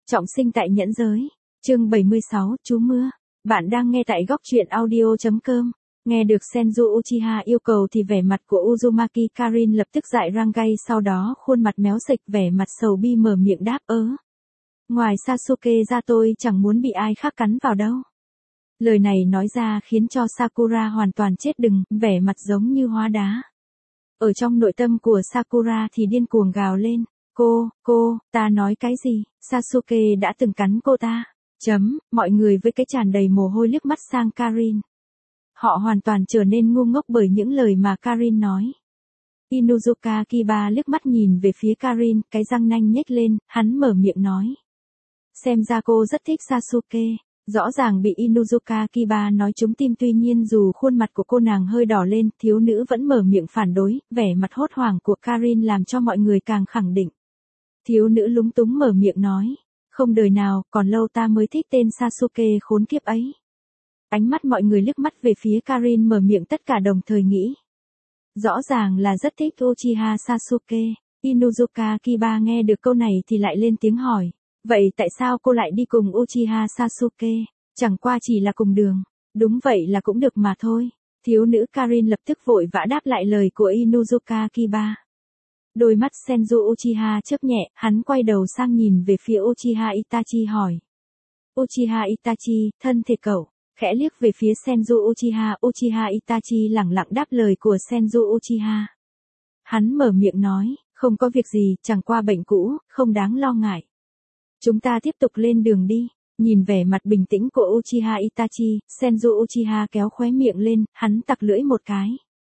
Trọng sinh tại nhẫn giới. Chương 76, chú mưa. Bạn đang nghe tại góc truyện audio.com. Nghe được Senju Uchiha yêu cầu thì vẻ mặt của Uzumaki Karin lập tức dại răng gay, sau đó khuôn mặt méo sệch vẻ mặt sầu bi mở miệng đáp Ngoài Sasuke ra tôi chẳng muốn bị ai khác cắn vào đâu. Lời này nói ra khiến cho Sakura hoàn toàn chết đừng, vẻ mặt giống như hóa đá. Ở trong nội tâm của Sakura thì điên cuồng gào lên. Ta nói cái gì? Sasuke đã từng cắn cô ta. Mọi người với cái tràn đầy mồ hôi liếc mắt sang Karin. Họ hoàn toàn trở nên ngu ngốc bởi những lời mà Karin nói. Inuzuka Kiba liếc mắt nhìn về phía Karin, cái răng nanh nhếch lên, hắn mở miệng nói. Xem ra cô rất thích Sasuke. Rõ ràng bị Inuzuka Kiba nói trúng tim, tuy nhiên dù khuôn mặt của cô nàng hơi đỏ lên, thiếu nữ vẫn mở miệng phản đối, vẻ mặt hốt hoảng của Karin làm cho mọi người càng khẳng định. Thiếu nữ lúng túng mở miệng nói, không đời nào, còn lâu ta mới thích tên Sasuke khốn kiếp ấy. Ánh mắt mọi người liếc mắt về phía Karin mở miệng tất cả đồng thời nghĩ. Rõ ràng là rất thích Uchiha Sasuke. Inuzuka Kiba nghe được câu này thì lại lên tiếng hỏi. Vậy tại sao cô lại đi cùng Uchiha Sasuke? Chẳng qua chỉ là cùng đường. Đúng vậy là cũng được mà thôi. Thiếu nữ Karin lập tức vội vã đáp lại lời của Inuzuka Kiba. Đôi mắt Senju Uchiha chớp nhẹ, hắn quay đầu sang nhìn về phía Uchiha Itachi hỏi. Uchiha Itachi, thân thể cậu. Khẽ liếc về phía Senju Uchiha, Uchiha Itachi lẳng lặng đáp lời của Senju Uchiha. Hắn mở miệng nói, không có việc gì, chẳng qua bệnh cũ, không đáng lo ngại. Chúng ta tiếp tục lên đường đi. Nhìn vẻ mặt bình tĩnh của Uchiha Itachi, Senju Uchiha kéo khóe miệng lên, hắn tặc lưỡi một cái.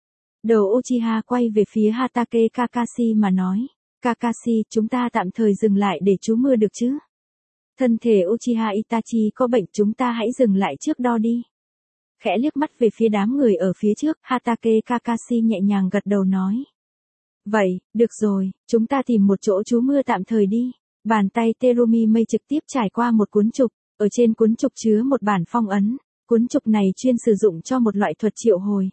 Đầu Uchiha quay về phía Hatake Kakashi mà nói. Kakashi, chúng ta tạm thời dừng lại để trú mưa được chứ? Thân thể Uchiha Itachi có bệnh, chúng ta hãy dừng lại trước đó đi. Khẽ liếc mắt về phía đám người ở phía trước, Hatake Kakashi nhẹ nhàng gật đầu nói. Vậy, được rồi, chúng ta tìm một chỗ trú mưa tạm thời đi. Bàn tay Terumi Mei trực tiếp trải qua một cuốn trục, ở trên cuốn trục chứa một bản phong ấn. Cuốn trục này chuyên sử dụng cho một loại thuật triệu hồi.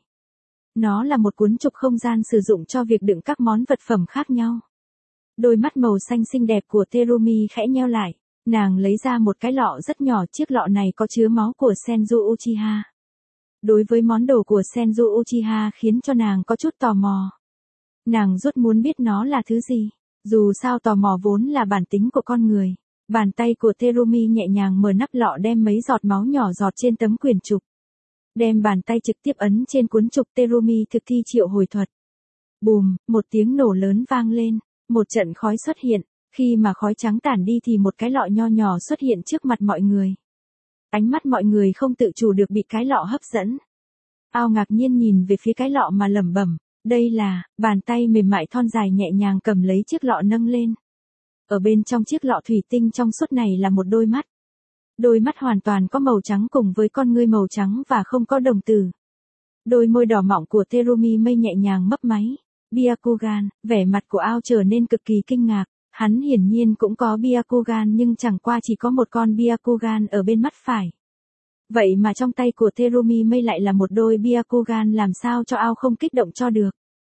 Nó là một cuốn trục không gian sử dụng cho việc đựng các món vật phẩm khác nhau. Đôi mắt màu xanh xinh đẹp của Terumi khẽ nheo lại. Nàng lấy ra một cái lọ rất nhỏ, chiếc lọ này có chứa máu của Senju Uchiha. Đối với món đồ của Senju Uchiha khiến cho nàng có chút tò mò. Nàng rất muốn biết nó là thứ gì. Dù sao tò mò vốn là bản tính của con người. Bàn tay của Terumi nhẹ nhàng mở nắp lọ, đem mấy giọt máu nhỏ giọt trên tấm quyển trục. Đem bàn tay trực tiếp ấn trên cuốn trục, Terumi thực thi triệu hồi thuật. Bùm, một tiếng nổ lớn vang lên, một trận khói xuất hiện. Khi mà khói trắng tản đi thì một cái lọ nho nhỏ xuất hiện trước mặt mọi người. Ánh mắt mọi người không tự chủ được bị cái lọ hấp dẫn. Ao ngạc nhiên nhìn về phía cái lọ mà lẩm bẩm. Đây là, bàn tay mềm mại thon dài nhẹ nhàng cầm lấy chiếc lọ nâng lên. Ở bên trong chiếc lọ thủy tinh trong suốt này là một đôi mắt. Đôi mắt hoàn toàn có màu trắng cùng với con ngươi màu trắng và không có đồng tử. Đôi môi đỏ mọng của Terumi Mei nhẹ nhàng mấp máy. Byakugan, vẻ mặt của Ao trở nên cực kỳ kinh ngạc. Hắn hiển nhiên cũng có Byakugan nhưng chẳng qua chỉ có một con Byakugan ở bên mắt phải. Vậy mà trong tay của Terumi Mei lại là một đôi Byakugan, làm sao cho Ao không kích động cho được.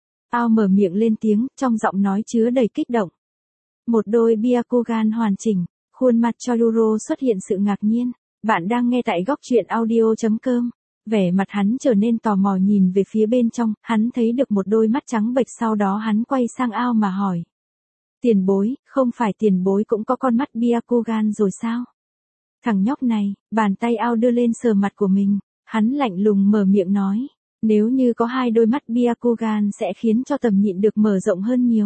Ao mở miệng lên tiếng, trong giọng nói chứa đầy kích động. Một đôi Byakugan hoàn chỉnh, khuôn mặt Chojuro xuất hiện sự ngạc nhiên. Bạn đang nghe tại góc truyện audio.com. Vẻ mặt hắn trở nên tò mò nhìn về phía bên trong, hắn thấy được một đôi mắt trắng bệch, sau đó hắn quay sang Ao mà hỏi. Tiền bối, không phải tiền bối cũng có con mắt Byakugan rồi sao? Thằng nhóc này, bàn tay Ao đưa lên sờ mặt của mình, hắn lạnh lùng mở miệng nói, nếu như có hai đôi mắt Byakugan sẽ khiến cho tầm nhịn được mở rộng hơn nhiều.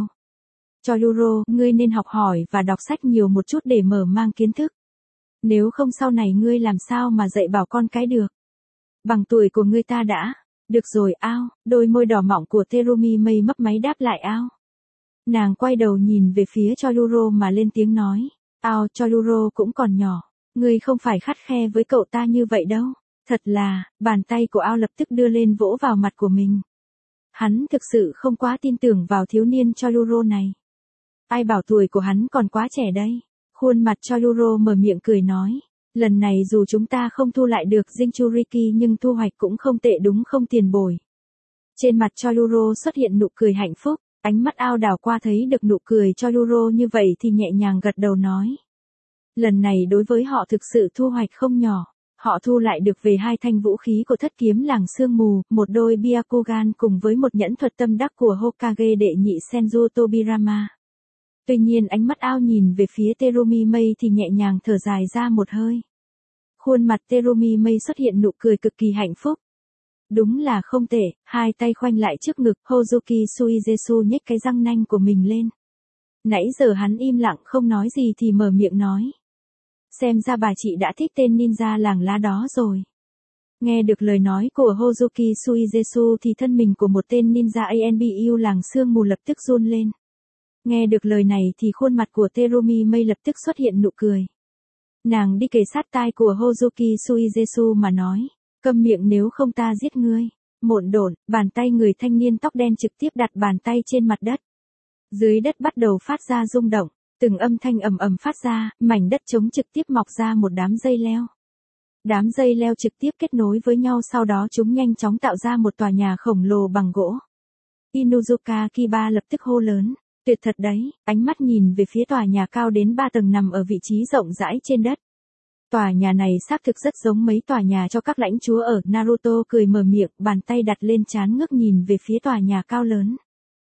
Chojuro, ngươi nên học hỏi và đọc sách nhiều một chút để mở mang kiến thức. Nếu không sau này ngươi làm sao mà dạy bảo con cái được. Bằng tuổi của ngươi ta đã. Được rồi Ao, đôi môi đỏ mọng của Terumi Mei mấp máy đáp lại Ao. Nàng quay đầu nhìn về phía Chojuro mà lên tiếng nói. Ao, Chojuro cũng còn nhỏ. Ngươi không phải khắt khe với cậu ta như vậy đâu. Thật là, bàn tay của Ao lập tức đưa lên vỗ vào mặt của mình. Hắn thực sự không quá tin tưởng vào thiếu niên Chojuro này. Ai bảo tuổi của hắn còn quá trẻ đây. Khuôn mặt Chojuro mở miệng cười nói. Lần này dù chúng ta không thu lại được Jinchuriki nhưng thu hoạch cũng không tệ đúng không tiền bối. Trên mặt Chojuro xuất hiện nụ cười hạnh phúc. Ánh mắt Ao đảo qua thấy được nụ cười Chojuro như vậy thì nhẹ nhàng gật đầu nói. Lần này đối với họ thực sự thu hoạch không nhỏ. Họ thu lại được về 2 thanh vũ khí của thất kiếm làng sương mù, một đôi Byakugan cùng với một nhẫn thuật tâm đắc của Hokage đệ nhị Senju Tobirama. Tuy nhiên ánh mắt ao nhìn về phía Terumi Mei thì nhẹ nhàng thở dài ra một hơi. Khuôn mặt Terumi Mei xuất hiện nụ cười cực kỳ hạnh phúc. Đúng là không tệ, 2 tay khoanh lại trước ngực, Hozuki Suizetsu nhếch cái răng nanh của mình lên. Nãy giờ hắn im lặng không nói gì thì mở miệng nói. Xem ra bà chị đã thích tên ninja làng lá đó rồi. Nghe được lời nói của Hozuki Suizetsu thì thân mình của một tên ninja ANBU làng sương mù lập tức run lên. Nghe được lời này thì khuôn mặt của Terumi Mei lập tức xuất hiện nụ cười. Nàng đi kề sát tai của Hozuki Suizetsu mà nói, câm miệng nếu không ta giết ngươi. Mộn độn, bàn tay người thanh niên tóc đen trực tiếp đặt bàn tay trên mặt đất. Dưới đất bắt đầu phát ra rung động, từng âm thanh ầm ầm phát ra, mảnh đất trống trực tiếp mọc ra một đám dây leo. Đám dây leo trực tiếp kết nối với nhau, sau đó chúng nhanh chóng tạo ra một tòa nhà khổng lồ bằng gỗ. Inuzuka Kiba lập tức hô lớn, tuyệt thật đấy, ánh mắt nhìn về phía tòa nhà cao đến 3 tầng nằm ở vị trí rộng rãi trên đất. Tòa nhà này xác thực rất giống mấy tòa nhà cho các lãnh chúa ở Naruto, cười mở miệng, bàn tay đặt lên trán ngước nhìn về phía tòa nhà cao lớn.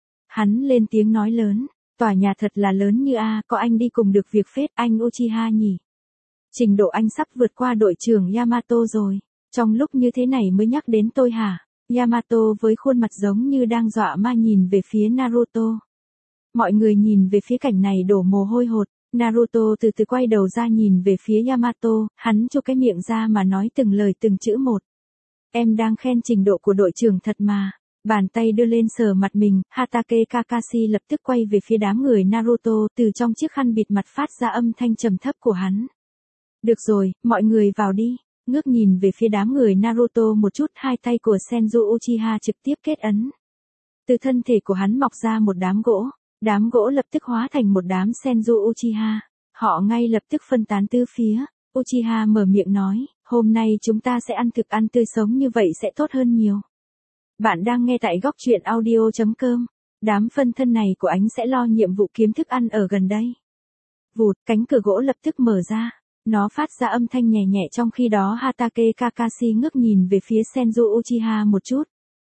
Hắn lên tiếng nói lớn, tòa nhà thật là lớn như a, có anh đi cùng được việc phết, anh Uchiha nhỉ. Trình độ anh sắp vượt qua đội trưởng Yamato rồi, trong lúc như thế này mới nhắc đến tôi hả? Yamato với khuôn mặt giống như đang dọa ma nhìn về phía Naruto. Mọi người nhìn về phía cảnh này đổ mồ hôi hột, Naruto từ từ quay đầu ra nhìn về phía Yamato, hắn chu cái miệng ra mà nói từng lời từng chữ một. Em đang khen trình độ của đội trưởng thật mà. Bàn tay đưa lên sờ mặt mình, Hatake Kakashi lập tức quay về phía đám người Naruto, từ trong chiếc khăn bịt mặt phát ra âm thanh trầm thấp của hắn. Được rồi, mọi người vào đi. Ngước nhìn về phía đám người Naruto một chút, 2 tay của Senju Uchiha trực tiếp kết ấn. Từ thân thể của hắn mọc ra một đám gỗ lập tức hóa thành một đám Senju Uchiha. Họ ngay lập tức phân tán tứ phía. Uchiha mở miệng nói, hôm nay chúng ta sẽ ăn thực ăn tươi sống, như vậy sẽ tốt hơn nhiều. Bạn đang nghe tại góc truyện audio.com. Đám phân thân này của anh sẽ lo nhiệm vụ kiếm thức ăn ở gần đây. Vụt, cánh cửa gỗ lập tức mở ra. Nó phát ra âm thanh nhẹ nhẹ, trong khi đó Hatake Kakashi ngước nhìn về phía Senju Uchiha một chút.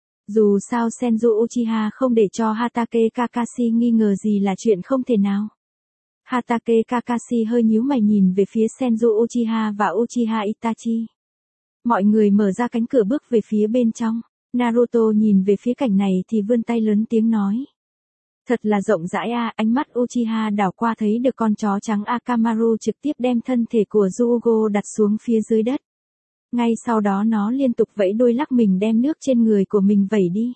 Dù sao Senju Uchiha không để cho Hatake Kakashi nghi ngờ gì là chuyện không thể nào. Hatake Kakashi hơi nhíu mày nhìn về phía Senju Uchiha và Uchiha Itachi. Mọi người mở ra cánh cửa bước về phía bên trong. Naruto nhìn về phía cảnh này thì vươn tay lớn tiếng nói. Thật là rộng rãi a, ánh mắt Uchiha đảo qua thấy được con chó trắng Akamaru trực tiếp đem thân thể của Zuugo đặt xuống phía dưới đất. Ngay sau đó nó liên tục vẫy đuôi lắc mình đem nước trên người của mình vẩy đi.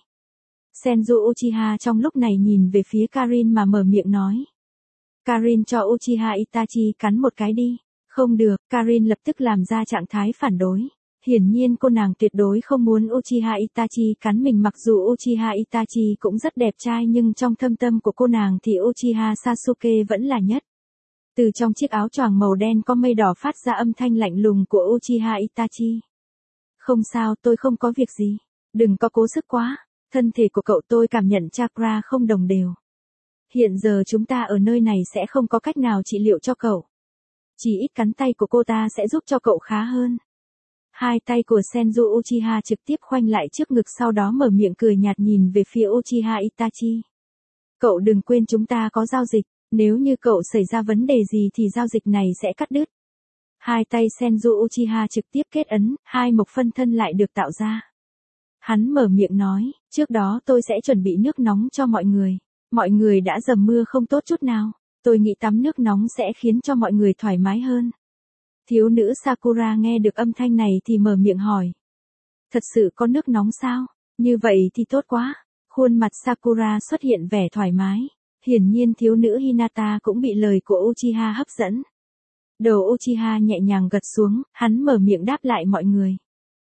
Senju Uchiha trong lúc này nhìn về phía Karin mà mở miệng nói. Karin cho Uchiha Itachi cắn một cái đi. Không được, Karin lập tức làm ra trạng thái phản đối. Hiển nhiên cô nàng tuyệt đối không muốn Uchiha Itachi cắn mình, mặc dù Uchiha Itachi cũng rất đẹp trai nhưng trong thâm tâm của cô nàng thì Uchiha Sasuke vẫn là nhất. Từ trong chiếc áo choàng màu đen có mây đỏ phát ra âm thanh lạnh lùng của Uchiha Itachi. Không sao, tôi không có việc gì. Đừng có cố sức quá. Thân thể của cậu tôi cảm nhận chakra không đồng đều. Hiện giờ chúng ta ở nơi này sẽ không có cách nào trị liệu cho cậu. Chỉ ít cắn tay của cô ta sẽ giúp cho cậu khá hơn. 2 tay của Senju Uchiha trực tiếp khoanh lại trước ngực, sau đó mở miệng cười nhạt nhìn về phía Uchiha Itachi. Cậu đừng quên chúng ta có giao dịch, nếu như cậu xảy ra vấn đề gì thì giao dịch này sẽ cắt đứt. 2 tay Senju Uchiha trực tiếp kết ấn, 2 mộc phân thân lại được tạo ra. Hắn mở miệng nói, trước đó tôi sẽ chuẩn bị nước nóng cho mọi người. Mọi người đã dầm mưa không tốt chút nào. Tôi nghĩ tắm nước nóng sẽ khiến cho mọi người thoải mái hơn. Thiếu nữ Sakura nghe được âm thanh này thì mở miệng hỏi. Thật sự có nước nóng sao? Như vậy thì tốt quá. Khuôn mặt Sakura xuất hiện vẻ thoải mái. Hiển nhiên thiếu nữ Hinata cũng bị lời của Uchiha hấp dẫn. Đầu Uchiha nhẹ nhàng gật xuống, hắn mở miệng đáp lại mọi người.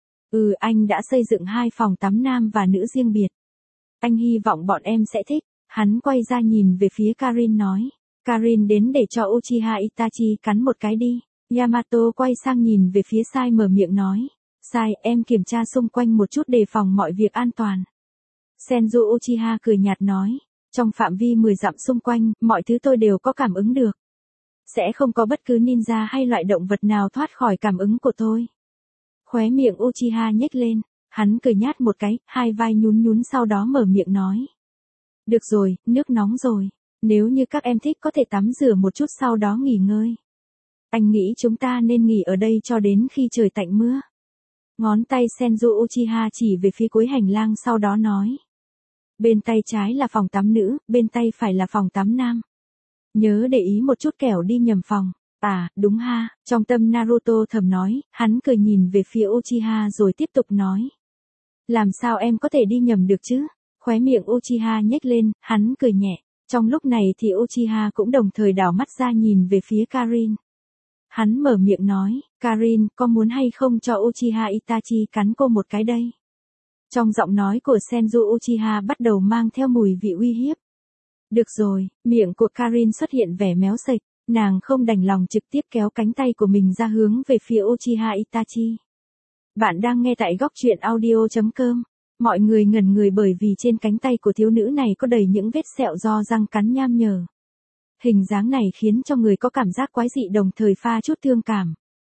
Anh đã xây dựng 2 phòng tắm nam và nữ riêng biệt. Anh hy vọng bọn em sẽ thích. Hắn quay ra nhìn về phía Karin nói. Karin đến để cho Uchiha Itachi cắn một cái đi. Yamato quay sang nhìn về phía Sai mở miệng nói. Sai, em kiểm tra xung quanh một chút đề phòng mọi việc an toàn. Senju Uchiha cười nhạt nói. Trong phạm vi 10 dặm xung quanh, mọi thứ tôi đều có cảm ứng được. sẽ không có bất cứ ninja hay loại động vật nào thoát khỏi cảm ứng của tôi. Khóe miệng Uchiha nhếch lên, hắn cười nhát một cái, hai vai nhún nhún sau đó mở miệng nói. Được rồi, nước nóng rồi. Nếu như các em thích có thể tắm rửa một chút sau đó nghỉ ngơi. Anh nghĩ chúng ta nên nghỉ ở đây cho đến khi trời tạnh mưa. Ngón tay Senju Uchiha chỉ về phía cuối hành lang sau đó nói. Bên tay trái là phòng tắm nữ, bên tay phải là phòng tắm nam. Nhớ để ý một chút kẻo đi nhầm phòng. À, đúng ha, trong tâm Naruto thầm nói, hắn cười nhìn về phía Uchiha rồi tiếp tục nói. Làm sao em có thể đi nhầm được chứ? Khóe miệng Uchiha nhếch lên, hắn cười nhẹ. Trong lúc này thì Uchiha cũng đồng thời đảo mắt ra nhìn về phía Karin. Hắn mở miệng nói, Karin, có muốn hay không cho Uchiha Itachi cắn cô một cái đây? Trong giọng nói của Senju Uchiha bắt đầu mang theo mùi vị uy hiếp. Được rồi, miệng của Karin xuất hiện vẻ méo sạch, nàng không đành lòng trực tiếp kéo cánh tay của mình ra hướng về phía Uchiha Itachi. Bạn đang nghe tại góc truyện audio.com. Mọi người ngẩn người bởi vì trên cánh tay của thiếu nữ này có đầy những vết sẹo do răng cắn nham nhở. Hình dáng này khiến cho người có cảm giác quái dị đồng thời pha chút thương cảm.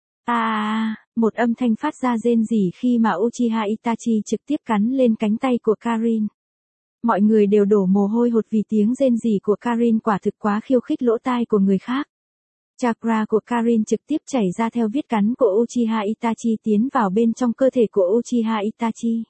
Một âm thanh phát ra rên rỉ khi mà Uchiha Itachi trực tiếp cắn lên cánh tay của Karin. Mọi người đều đổ mồ hôi hột vì tiếng rên rỉ của Karin quả thực quá khiêu khích lỗ tai của người khác. Chakra của Karin trực tiếp chảy ra theo vết cắn của Uchiha Itachi tiến vào bên trong cơ thể của Uchiha Itachi.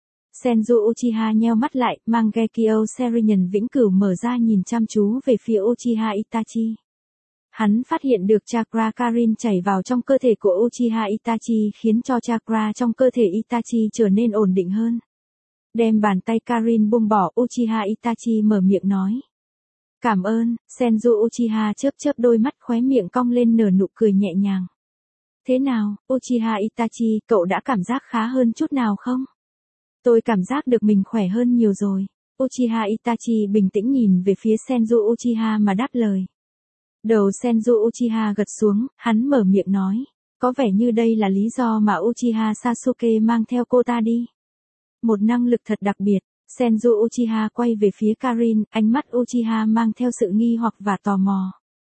Senju Uchiha nheo mắt lại, Mangekyo Sharingan vĩnh cửu mở ra nhìn chăm chú về phía Uchiha Itachi. Hắn phát hiện được chakra Karin chảy vào trong cơ thể của Uchiha Itachi khiến cho chakra trong cơ thể Itachi trở nên ổn định hơn. Đem bàn tay Karin buông bỏ, Uchiha Itachi mở miệng nói. Cảm ơn, Senju Uchiha chớp chớp đôi mắt, khóe miệng cong lên nở nụ cười nhẹ nhàng. Thế nào, Uchiha Itachi, cậu đã cảm giác khá hơn chút nào không? Tôi cảm giác được mình khỏe hơn nhiều rồi. Uchiha Itachi bình tĩnh nhìn về phía Senju Uchiha mà đáp lời. Đầu Senju Uchiha gật xuống, hắn mở miệng nói. Có vẻ như đây là lý do mà Uchiha Sasuke mang theo cô ta đi. Một năng lực thật đặc biệt. Senju Uchiha quay về phía Karin, ánh mắt Uchiha mang theo sự nghi hoặc và tò mò.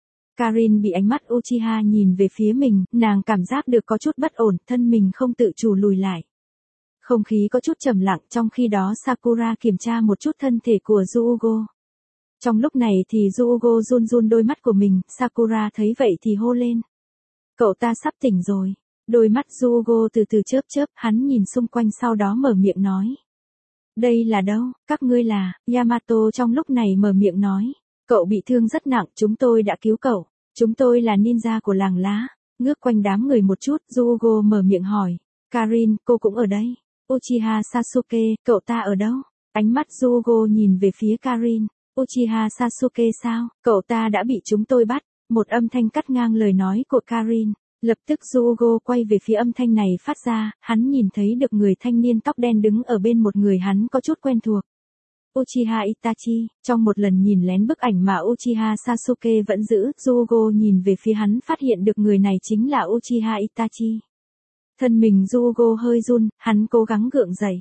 Karin bị ánh mắt Uchiha nhìn về phía mình, nàng cảm giác được có chút bất ổn, thân mình không tự chủ lùi lại. Không khí có chút trầm lặng, trong khi đó Sakura kiểm tra một chút thân thể của Ryugo. Trong lúc này thì Ryugo run run đôi mắt của mình, Sakura thấy vậy thì hô lên. Cậu ta sắp tỉnh rồi. Đôi mắt Ryugo từ từ chớp chớp, hắn nhìn xung quanh sau đó mở miệng nói. Đây là đâu, các ngươi là, Yamato trong lúc này mở miệng nói. Cậu bị thương rất nặng, chúng tôi đã cứu cậu. Chúng tôi là ninja của làng lá. Ngước quanh đám người một chút, Ryugo mở miệng hỏi. Karin, cô cũng ở đây. Uchiha Sasuke, cậu ta ở đâu? Ánh mắt Ryugo nhìn về phía Karin. Uchiha Sasuke sao? Cậu ta đã bị chúng tôi bắt. Một âm thanh cắt ngang lời nói của Karin. Lập tức Ryugo quay về phía âm thanh này phát ra, hắn nhìn thấy được người thanh niên tóc đen đứng ở bên một người hắn có chút quen thuộc. Uchiha Itachi, trong một lần nhìn lén bức ảnh mà Uchiha Sasuke vẫn giữ, Ryugo nhìn về phía hắn phát hiện được người này chính là Uchiha Itachi. Thân mình Ryugo hơi run, hắn cố gắng gượng dậy.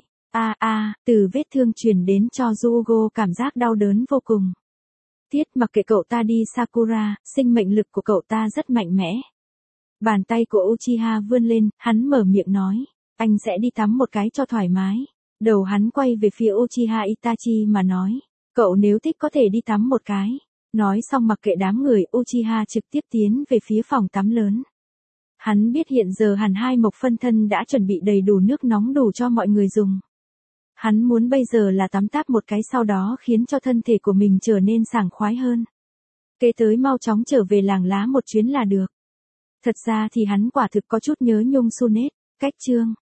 Từ vết thương truyền đến cho Ryugo cảm giác đau đớn vô cùng. Mặc kệ cậu ta đi Sakura, sinh mệnh lực của cậu ta rất mạnh mẽ. Bàn tay của Uchiha vươn lên, hắn mở miệng nói, anh sẽ đi tắm một cái cho thoải mái. Đầu hắn quay về phía Uchiha Itachi mà nói, cậu nếu thích có thể đi tắm một cái. Nói xong mặc kệ đám người, Uchiha trực tiếp tiến về phía phòng tắm lớn. Hắn biết hiện giờ hẳn hai mộc phân thân đã chuẩn bị đầy đủ nước nóng đủ cho mọi người dùng. Hắn muốn bây giờ là tắm táp một cái sau đó khiến cho thân thể của mình trở nên sảng khoái hơn. Kế tới mau chóng trở về làng lá một chuyến là được. Thật ra thì hắn quả thực có chút nhớ Nhung Sunet. Cách chương